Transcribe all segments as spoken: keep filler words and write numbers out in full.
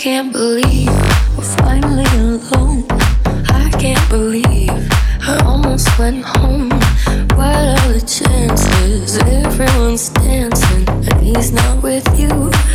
can't believe we're finally alone. I can't believe I almost went home. What are the chances? Everyone's dancing and he's not with you.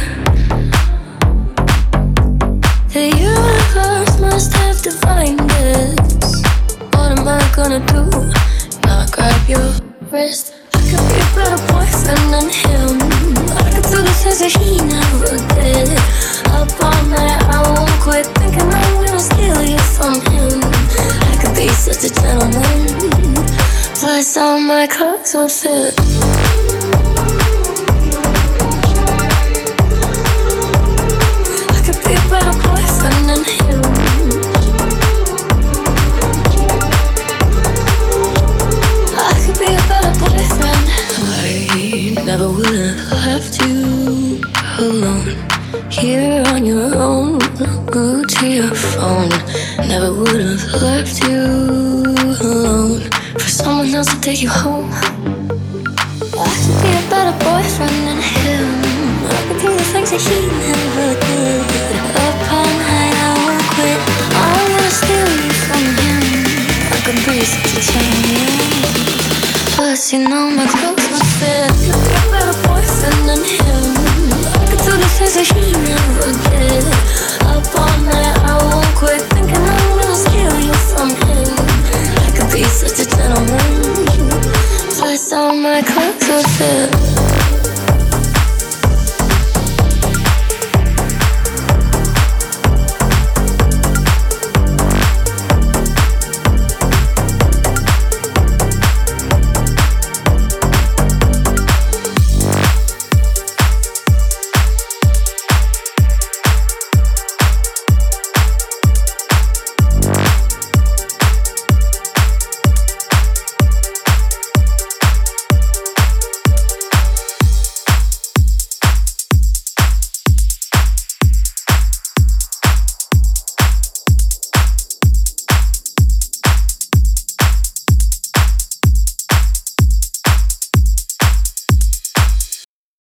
The universe must have defined this. What am I gonna do? Not grab your wrist. I could be a better boyfriend than him. I could do the things that he never did. Up all night, I won't quit thinking I'm gonna steal you from him. I could be such a gentleman, plus all my clothes would fit. I could be a better boyfriend than him. I could be a better boyfriend. I never would have left you alone, here on your own, glued to your phone. Never would have left you alone for someone else to take you home. I could be a better boyfriend than him. I could do the things that he never did.